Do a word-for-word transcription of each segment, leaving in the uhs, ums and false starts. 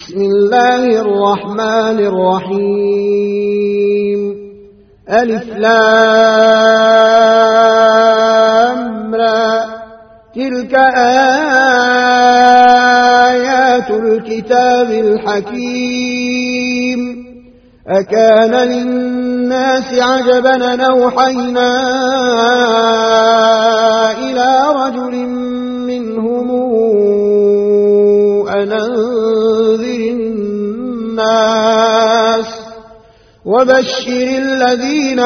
بسم الله الرحمن الرحيم ألف لام را تلك آيات الكتاب الحكيم أكان للناس عجبا أن أوحينا إلى رجل منهم أن أنذر الناس وبشر الذين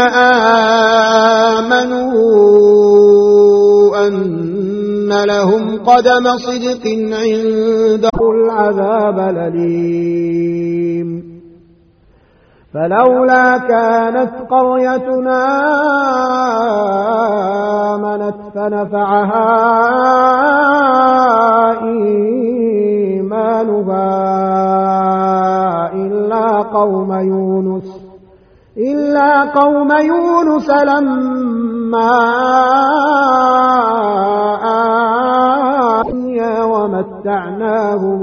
آمنوا أن لهم قدم صدق عند العذاب الأليم فلولا كانت قريتنا آمنت فنفعها إيمانها إلا قوم يونس إلا قوم يونس لما آمنوا ومتعناهم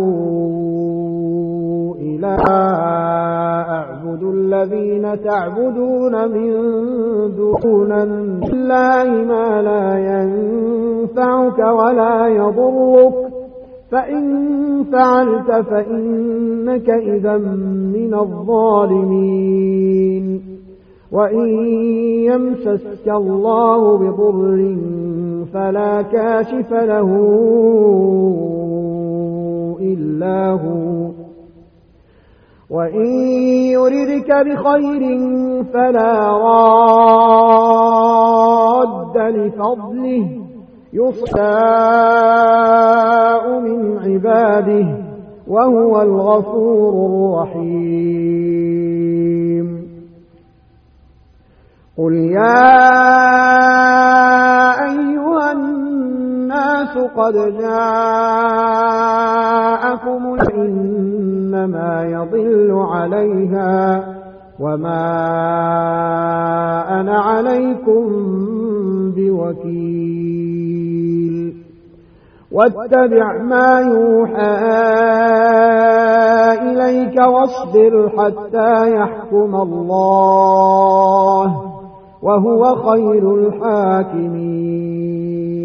إلى أعبد الذين تعبدون من دون الله ما لا ينفعك ولا يضرك فإن فعلت فإنك إذا من الظالمين وإن يمسسك الله بضر فلا كاشف له إلا هو وإن يردك بخير فلا راد لفضله يصاء من عباده وهو الغفور الرحيم قل يا أيها الناس قد جاءكم إنما يضل عليها وما أنا عليكم بوكيل واتبع ما يوحى إليك واصبر حتى يحكم الله وهو خير الحاكمين